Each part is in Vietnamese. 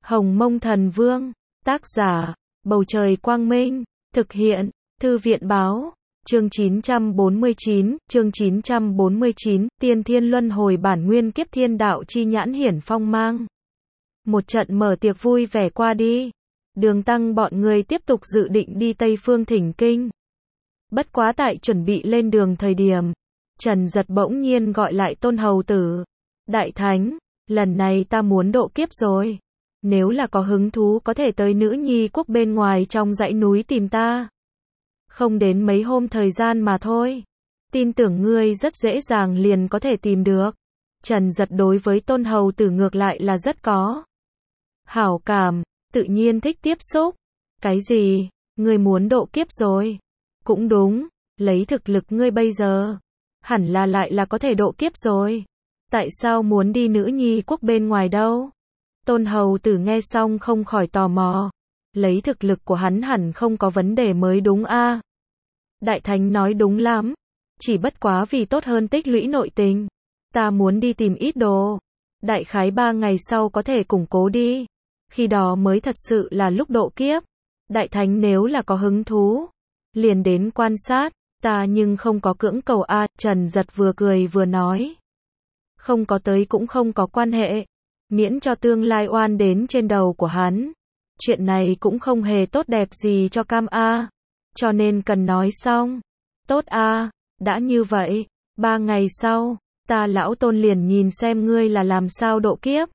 Hồng Mông Thần Vương, tác giả, Bầu Trời Quang Minh, thực hiện, Thư viện Báo, chương 949, Tiên Thiên Luân Hồi bản nguyên kiếp thiên đạo chi nhãn hiển phong mang. Một trận mở tiệc vui vẻ qua đi. Đường Tăng bọn người tiếp tục dự định đi Tây Phương thỉnh kinh. Bất quá tại chuẩn bị lên đường thời điểm, Trần Giật bỗng nhiên gọi lại Tôn Hầu Tử. Đại Thánh, lần này ta muốn độ kiếp rồi. Nếu là có hứng thú có thể tới Nữ Nhi quốc bên ngoài trong dãy núi tìm ta. Không đến mấy hôm thời gian mà thôi. Tin tưởng ngươi rất dễ dàng liền có thể tìm được. Trần Giật đối với Tôn Hầu Tử ngược lại là rất có hảo cảm, tự nhiên thích tiếp xúc. Cái gì? Ngươi muốn độ kiếp rồi? Cũng đúng, lấy thực lực ngươi bây giờ, hẳn là lại là có thể độ kiếp rồi. Tại sao muốn đi Nữ Nhi quốc bên ngoài đâu? Tôn Hầu Tử nghe xong không khỏi tò mò. Lấy thực lực của hắn hẳn không có vấn đề mới đúng a. Đại Thánh nói đúng lắm. Chỉ bất quá vì tốt hơn tích lũy nội tình. Ta muốn đi tìm ít đồ. Đại khái 3 ngày sau có thể củng cố đi. Khi đó mới thật sự là lúc độ kiếp. Đại Thánh nếu là có hứng thú, liền đến quan sát. Ta nhưng không có cưỡng cầu a. Trần Giật vừa cười vừa nói. Không có tới cũng không có quan hệ. Miễn cho tương lai oan đến trên đầu của hắn. Chuyện này cũng không hề tốt đẹp gì cho Cam A. Cho nên cần nói xong. Tốt a, đã như vậy, 3 ngày sau, ta lão Tôn liền nhìn xem ngươi là làm sao độ kiếp.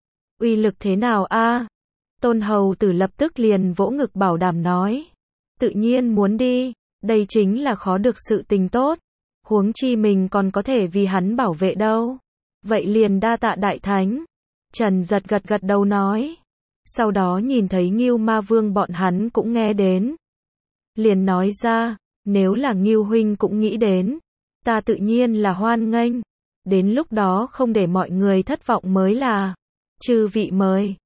Uy lực thế nào a? Tôn Hầu Tử lập tức liền vỗ ngực bảo đảm nói. Tự nhiên muốn đi, đây chính là khó được sự tình tốt. Huống chi mình còn có thể vì hắn bảo vệ đâu. Vậy liền đa tạ Đại Thánh. Trần Giật gật gật đầu nói. Sau đó nhìn thấy Ngưu Ma Vương bọn hắn cũng nghe đến. Liền nói ra, nếu là Ngưu huynh cũng nghĩ đến, ta tự nhiên là hoan nghênh. Đến lúc đó không để mọi người thất vọng mới là. Chư vị mời,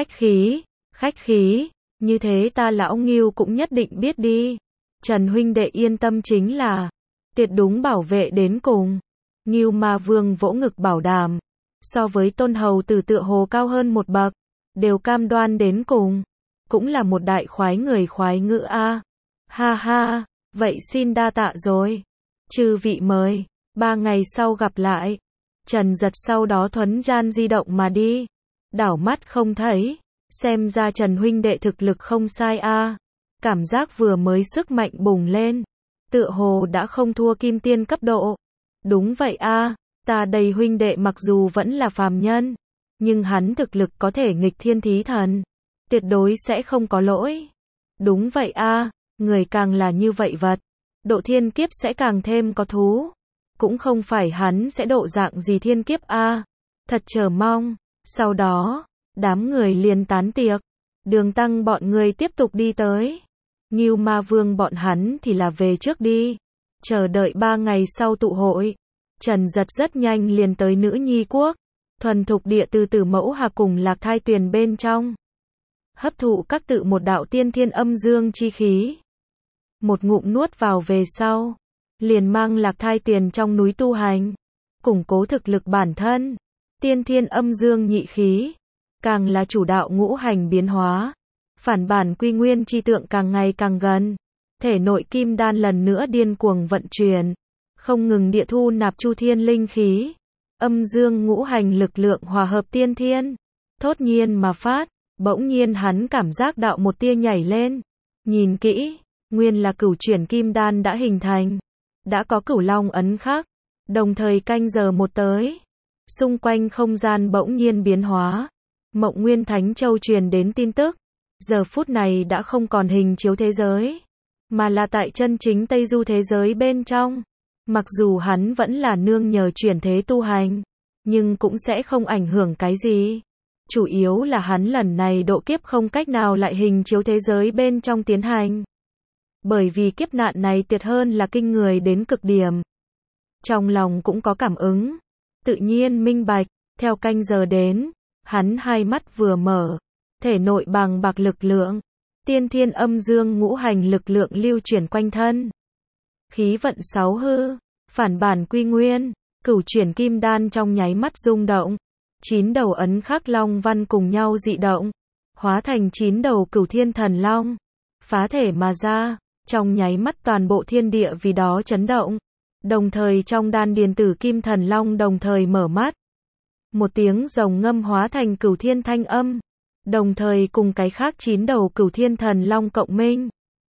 khách khí, như thế ta lão Ngưu cũng nhất định biết đi. Trần huynh đệ yên tâm chính là, tuyệt đúng bảo vệ đến cùng. Ngưu Ma Vương vỗ ngực bảo đảm. So với Tôn Hầu Tử tựa hồ cao hơn một bậc, đều cam đoan đến cùng. Cũng là một đại khoái người khoái ngữ a. Ha ha, vậy xin đa tạ rồi. Chư vị mời, 3 ngày sau gặp lại. Trần Giật sau đó thuấn gian di động mà đi. Đảo mắt không thấy, xem ra Trần huynh đệ thực lực không sai a. Cảm giác vừa mới sức mạnh bùng lên, tựa hồ đã không thua kim tiên cấp độ. Đúng vậy a. Ta đây huynh đệ mặc dù vẫn là phàm nhân, nhưng hắn thực lực có thể nghịch thiên thí thần. Tuyệt đối sẽ không có lỗi. Đúng vậy a, người càng là như vậy vật. Độ thiên kiếp sẽ càng thêm có thú. Cũng không phải hắn sẽ độ dạng gì thiên kiếp a. Thật chờ mong. Sau đó, đám người liền tán tiệc. Đường Tăng bọn người tiếp tục đi tới. Ngưu Ma Vương bọn hắn thì là về trước đi. Chờ đợi 3 ngày sau tụ hội. Trần Giật rất nhanh liền tới Nữ Nhi quốc, thuần thục địa từ Tử Mẫu Hà cùng Lạc Thai Tuyền bên trong. Hấp thụ các tự một đạo tiên thiên âm dương chi khí. Một ngụm nuốt vào về sau, liền mang Lạc Thai Tuyền trong núi tu hành, củng cố thực lực bản thân. Tiên thiên âm dương nhị khí, càng là chủ đạo ngũ hành biến hóa. Phản bản quy nguyên chi tượng càng ngày càng gần. Thể nội kim đan lần nữa điên cuồng vận chuyển. Không ngừng địa thu nạp chu thiên linh khí. Âm dương ngũ hành lực lượng hòa hợp tiên thiên. Thốt nhiên mà phát, bỗng nhiên hắn cảm giác đạo một tia nhảy lên. Nhìn kỹ, nguyên là cửu chuyển kim đan đã hình thành. Đã có cửu long ấn khắc. Đồng thời canh giờ một tới. Xung quanh không gian bỗng nhiên biến hóa. Mộng Nguyên Thánh Châu truyền đến tin tức. Giờ phút này đã không còn hình chiếu thế giới, mà là tại chân chính Tây Du thế giới bên trong. Mặc dù hắn vẫn là nương nhờ chuyển thế tu hành, nhưng cũng sẽ không ảnh hưởng cái gì. Chủ yếu là hắn lần này độ kiếp không cách nào lại hình chiếu thế giới bên trong tiến hành. Bởi vì kiếp nạn này tuyệt hơn là kinh người đến cực điểm. Trong lòng cũng có cảm ứng, tự nhiên minh bạch, theo canh giờ đến, hắn hai mắt vừa mở, thể nội bàng bạc lực lượng, tiên thiên âm dương ngũ hành lực lượng lưu chuyển quanh thân. Khí vận 6 hư, phản bản quy nguyên, cửu chuyển kim đan trong nháy mắt rung động. 9 đầu ấn khắc long văn cùng nhau dị động. hóa thành 9 đầu Cửu Thiên Thần Long, phá thể mà ra, trong nháy mắt toàn bộ thiên địa vì đó chấn động. Đồng thời trong đan điền Tử Kim Thần Long đồng thời mở mắt. Một tiếng rồng ngâm hóa thành Cửu Thiên thanh âm, đồng thời cùng cái khác 9 đầu Cửu Thiên Thần Long cộng minh.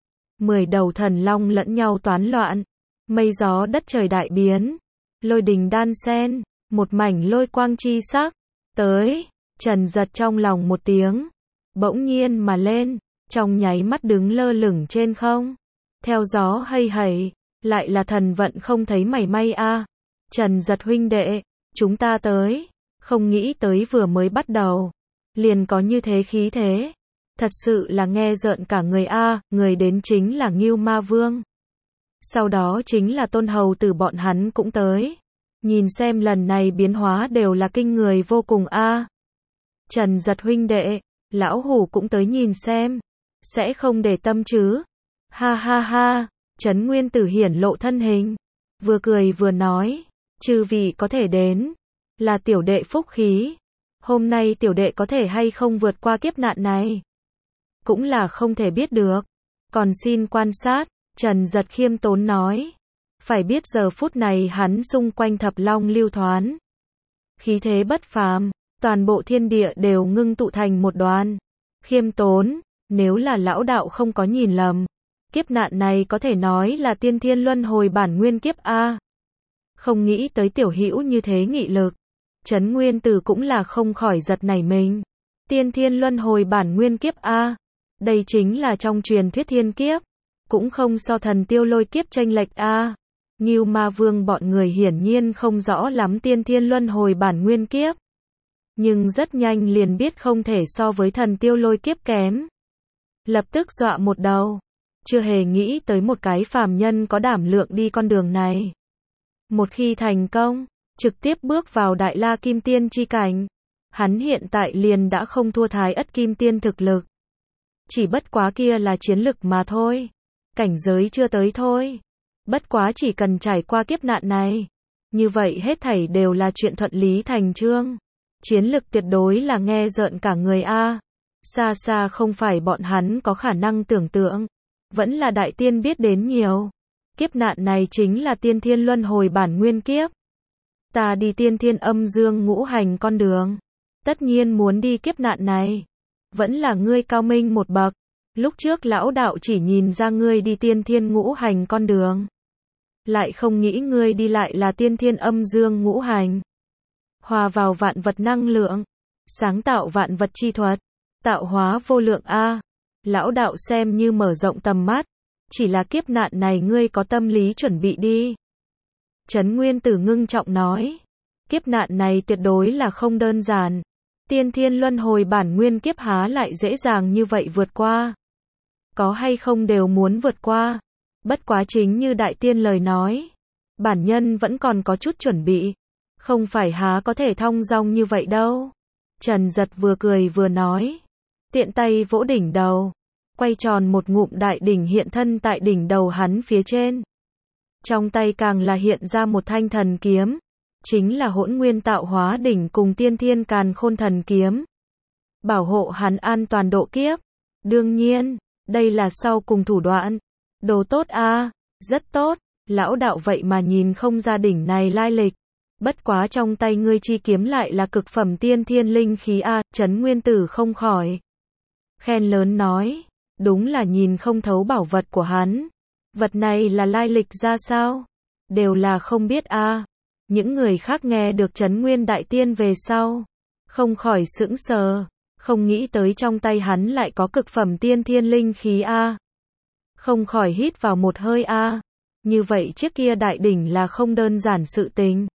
10 đầu thần long lẫn nhau toán loạn, mây gió đất trời đại biến, lôi đình đan xen, một mảnh lôi quang chi sắc. Tới, Trần Giật trong lòng một tiếng, bỗng nhiên mà lên, trong nháy mắt đứng lơ lửng trên không. Theo gió hay hẩy, lại là thần vận không thấy mảy may a. Trần Giật huynh đệ, chúng ta tới, không nghĩ tới vừa mới bắt đầu, liền có như thế khí thế. Thật sự là nghe rợn cả người a, người đến chính là Ngưu Ma Vương. Sau đó chính là Tôn Hầu Tử bọn hắn cũng tới. Nhìn xem lần này biến hóa đều là kinh người vô cùng a. Trần Giật huynh đệ, lão hủ cũng tới nhìn xem, sẽ không để tâm chứ? Ha ha ha, Trấn Nguyên Tử hiển lộ thân hình, vừa cười vừa nói, chư vị có thể đến, là tiểu đệ phúc khí. Hôm nay tiểu đệ có thể hay không vượt qua kiếp nạn này, cũng là không thể biết được, còn xin quan sát. Trần Giật khiêm tốn nói, phải biết giờ phút này hắn xung quanh thập long lưu thoán, khí thế bất phàm, toàn bộ thiên địa đều ngưng tụ thành một đoàn. Khiêm tốn, nếu là lão đạo không có nhìn lầm, kiếp nạn này có thể nói là tiên thiên luân hồi bản nguyên kiếp a. Không nghĩ tới tiểu hữu như thế nghị lực. Trấn Nguyên Tử cũng là không khỏi giật nảy mình. Tiên thiên luân hồi bản nguyên kiếp a, đây chính là trong truyền thuyết thiên kiếp, cũng không so thần tiêu lôi kiếp chênh lệch a. Ngưu Ma Vương bọn người hiển nhiên không rõ lắm tiên thiên luân hồi bản nguyên kiếp, nhưng rất nhanh liền biết không thể so với thần tiêu lôi kiếp kém. Lập tức dọa một đầu, chưa hề nghĩ tới một cái phàm nhân có đảm lượng đi con đường này. Một khi thành công, trực tiếp bước vào Đại La Kim Tiên chi cảnh, hắn hiện tại liền đã không thua Thái Ất Kim Tiên thực lực. Chỉ bất quá kia là chiến lực mà thôi, cảnh giới chưa tới thôi. Bất quá chỉ cần trải qua kiếp nạn này, như vậy hết thảy đều là chuyện thuận lý thành chương. Chiến lực tuyệt đối là nghe rợn cả người a. Xa xa không phải bọn hắn có khả năng tưởng tượng, vẫn là đại tiên biết đến nhiều. Kiếp nạn này chính là tiên thiên luân hồi bản nguyên kiếp. Ta đi tiên thiên âm dương ngũ hành con đường, tất nhiên muốn đi kiếp nạn này. Vẫn là ngươi cao minh một bậc, lúc trước lão đạo chỉ nhìn ra ngươi đi tiên thiên ngũ hành con đường, lại không nghĩ ngươi đi lại là tiên thiên âm dương ngũ hành. Hòa vào vạn vật năng lượng, sáng tạo vạn vật chi thuật, tạo hóa vô lượng a. Lão đạo xem như mở rộng tầm mắt, chỉ là kiếp nạn này ngươi có tâm lý chuẩn bị đi. Trấn Nguyên Tử ngưng trọng nói, kiếp nạn này tuyệt đối là không đơn giản. Tiên thiên luân hồi bản nguyên kiếp há lại dễ dàng như vậy vượt qua. Có hay không đều muốn vượt qua. Bất quá chính như đại tiên lời nói, bản nhân vẫn còn có chút chuẩn bị, không phải há có thể thong dong như vậy đâu. Trần Giật vừa cười vừa nói, tiện tay vỗ đỉnh đầu, quay tròn một ngụm đại đỉnh hiện thân tại đỉnh đầu hắn phía trên. Trong tay càng là hiện ra một thanh thần kiếm, chính là Hỗn Nguyên Tạo Hóa đỉnh cùng Tiên Thiên Càn Khôn thần kiếm, bảo hộ hắn an toàn độ kiếp. Đương nhiên, đây là sau cùng thủ đoạn. Đồ tốt a, rất tốt, lão đạo vậy mà nhìn không ra đỉnh này lai lịch. Bất quá trong tay ngươi chi kiếm lại là cực phẩm tiên thiên linh khí a. Trấn Nguyên Tử không khỏi khen lớn nói, đúng là nhìn không thấu bảo vật của hắn. Vật này là lai lịch ra sao? Đều là không biết a. Những người khác nghe được Trấn Nguyên Đại Tiên về sau, không khỏi sững sờ, không nghĩ tới trong tay hắn lại có cực phẩm tiên thiên linh khí a. Không khỏi hít vào một hơi a. Như vậy chiếc kia đại đỉnh là không đơn giản sự tình.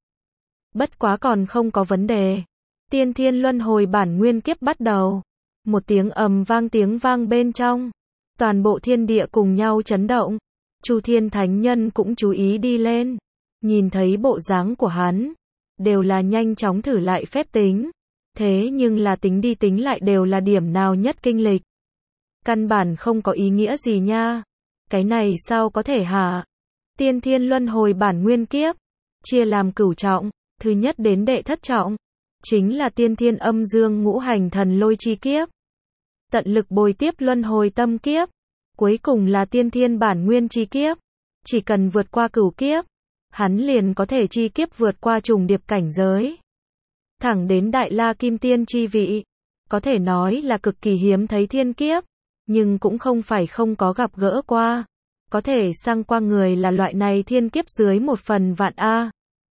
Bất quá còn không có vấn đề. Tiên thiên luân hồi bản nguyên kiếp bắt đầu. Một tiếng tiếng vang bên trong, toàn bộ thiên địa cùng nhau chấn động. Chu Thiên Thánh Nhân cũng chú ý đi lên, nhìn thấy bộ dáng của hắn, đều là nhanh chóng thử lại phép tính. Thế nhưng là tính đi tính lại đều là điểm nào nhất kinh lịch. Căn bản không có ý nghĩa gì nha. Cái này sao có thể hả? Tiên thiên luân hồi bản nguyên kiếp, chia làm cửu trọng, thứ nhất đến đệ thất trọng, chính là tiên thiên âm dương ngũ hành thần lôi chi kiếp. tận lực bồi tiếp luân hồi tâm kiếp. Cuối cùng là tiên thiên bản nguyên chi kiếp. Chỉ cần vượt qua cửu kiếp, hắn liền có thể chi kiếp vượt qua trùng điệp cảnh giới. Thẳng đến Đại La Kim Tiên chi vị. Có thể nói là cực kỳ hiếm thấy thiên kiếp, nhưng cũng không phải không có gặp gỡ qua. Có thể sang qua người là loại này thiên kiếp dưới 1/1000 A.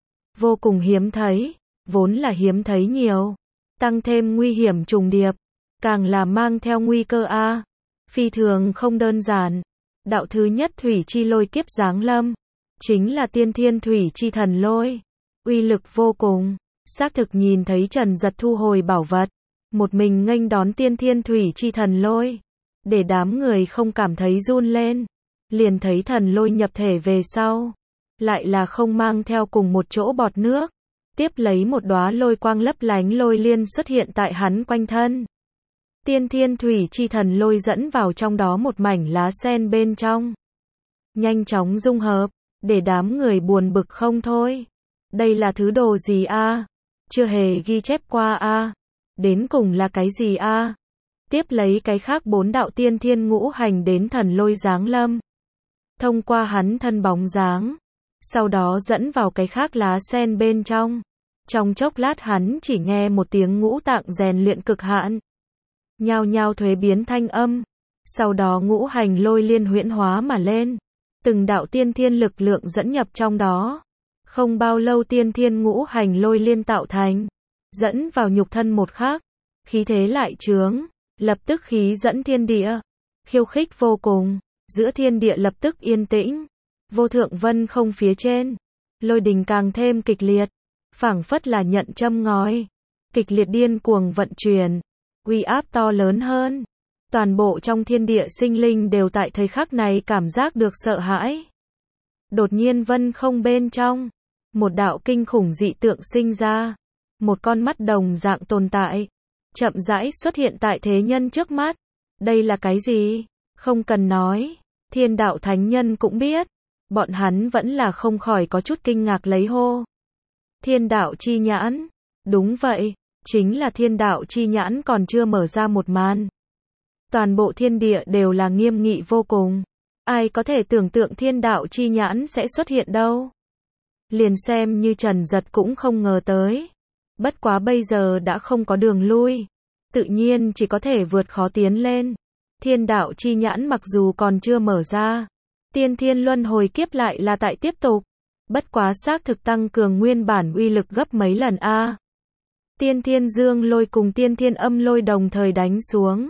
Vô cùng hiếm thấy, vốn là hiếm thấy nhiều. Tăng thêm nguy hiểm trùng điệp, càng là mang theo nguy cơ A. Phi thường không đơn giản. Đạo thứ nhất thủy chi lôi kiếp giáng lâm, chính là tiên thiên thủy chi thần lôi. Uy lực vô cùng, xác thực nhìn thấy Trần Giật thu hồi bảo vật, một mình nghênh đón tiên thiên thủy chi thần lôi. Để đám người không cảm thấy run lên, liền thấy thần lôi nhập thể về sau, lại là không mang theo cùng một chỗ bọt nước. Tiếp lấy một đóa lôi quang lấp lánh lôi liên xuất hiện tại hắn quanh thân. Tiên thiên thủy chi thần lôi dẫn vào trong đó một mảnh lá sen bên trong. Nhanh chóng dung hợp, để đám người buồn bực không thôi. Đây là thứ đồ gì a? Chưa hề ghi chép qua a. Đến cùng là cái gì a? Tiếp lấy cái khác 4 đạo tiên thiên ngũ hành đến thần lôi giáng lâm. Thông qua hắn thân bóng dáng, sau đó dẫn vào cái khác lá sen bên trong. Trong chốc lát hắn chỉ nghe một tiếng ngũ tạng rèn luyện cực hạn. Nhao nhao thuế biến thanh âm. Sau đó ngũ hành lôi liên huyễn hóa mà lên. Từng đạo tiên thiên lực lượng dẫn nhập trong đó. Không bao lâu tiên thiên ngũ hành lôi liên tạo thành. Dẫn vào nhục thân một khắc. Khí thế lại chướng. Lập tức khí dẫn thiên địa. Khiêu khích vô cùng. Giữa thiên địa lập tức yên tĩnh. Vô thượng vân không phía trên. Lôi đình càng thêm kịch liệt. Phảng phất là nhận châm ngòi. Kịch liệt điên cuồng vận chuyển. Uy áp to lớn hơn. Toàn bộ trong thiên địa sinh linh đều tại thời khắc này cảm giác được sợ hãi. Đột nhiên vân không bên trong. Một đạo kinh khủng dị tượng sinh ra. Một con mắt đồng dạng tồn tại. Chậm rãi xuất hiện tại thế nhân trước mắt. Đây là cái gì? Không cần nói. Thiên đạo thánh nhân cũng biết. Bọn hắn vẫn là không khỏi có chút kinh ngạc lấy hô. Thiên đạo chi nhãn. Đúng vậy. Chính là thiên đạo chi nhãn còn chưa mở ra một màn. Toàn bộ thiên địa đều là nghiêm nghị vô cùng. Ai có thể tưởng tượng thiên đạo chi nhãn sẽ xuất hiện đâu. Liền xem như Trần Giật cũng không ngờ tới. Bất quá bây giờ đã không có đường lui. Tự nhiên chỉ có thể vượt khó tiến lên. Thiên đạo chi nhãn mặc dù còn chưa mở ra. Tiên thiên luân hồi kiếp lại là tại tiếp tục. Bất quá xác thực tăng cường nguyên bản uy lực gấp mấy lần a. Tiên thiên dương lôi cùng tiên thiên âm lôi đồng thời đánh xuống.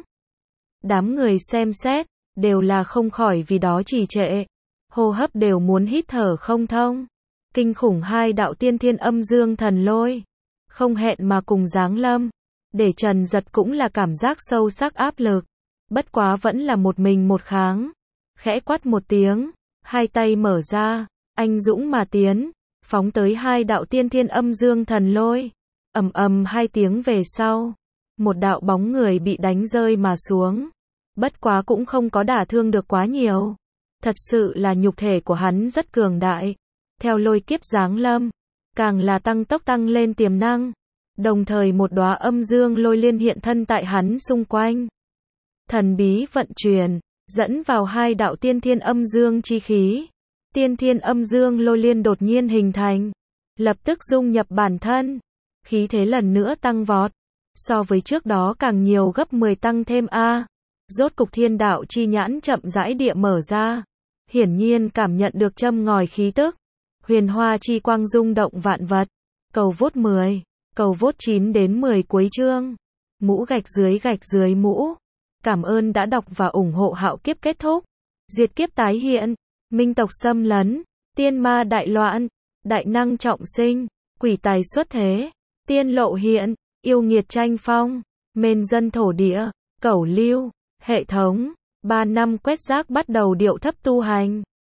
Đám người xem xét, đều là không khỏi vì đó trì trệ. Hô hấp đều muốn hít thở không thông. Kinh khủng hai đạo tiên thiên âm dương thần lôi. Không hẹn mà cùng giáng lâm. Để Trần Giật cũng là cảm giác sâu sắc áp lực. Bất quá vẫn là một mình một kháng. Khẽ quát một tiếng, hai tay mở ra, anh dũng mà tiến, phóng tới hai đạo tiên thiên âm dương thần lôi. Ầm ầm hai tiếng về sau, một đạo bóng người bị đánh rơi mà xuống. Bất quá cũng không có đả thương được quá nhiều. Thật sự là nhục thể của hắn rất cường đại. Theo lôi kiếp giáng lâm, càng là tăng tốc tăng lên tiềm năng. Đồng thời một đóa âm dương lôi liên hiện thân tại hắn xung quanh. Thần bí vận chuyển, dẫn vào hai đạo tiên thiên âm dương chi khí. Tiên thiên âm dương lôi liên đột nhiên hình thành, lập tức dung nhập bản thân. Khí thế lần nữa tăng vọt, so với trước đó càng nhiều gấp 10 tăng thêm a. Rốt cục thiên đạo chi nhãn chậm rãi địa mở ra. Hiển nhiên cảm nhận được châm ngòi khí tức. Huyền hoa chi quang rung động vạn vật. Cầu vốt 10, cầu vốt 9 đến 10 cuối chương. Mũ gạch dưới mũ. Cảm ơn đã đọc và ủng hộ Hạo Kiếp kết thúc. Diệt kiếp tái hiện. Minh tộc xâm lấn. Tiên ma đại loạn. Đại năng trọng sinh. Quỷ tài xuất thế. Tiên lộ hiện. Yêu nghiệt tranh phong. Mên dân thổ địa. Cẩu lưu. Hệ thống. 3 năm quét rác bắt đầu điệu thấp tu hành.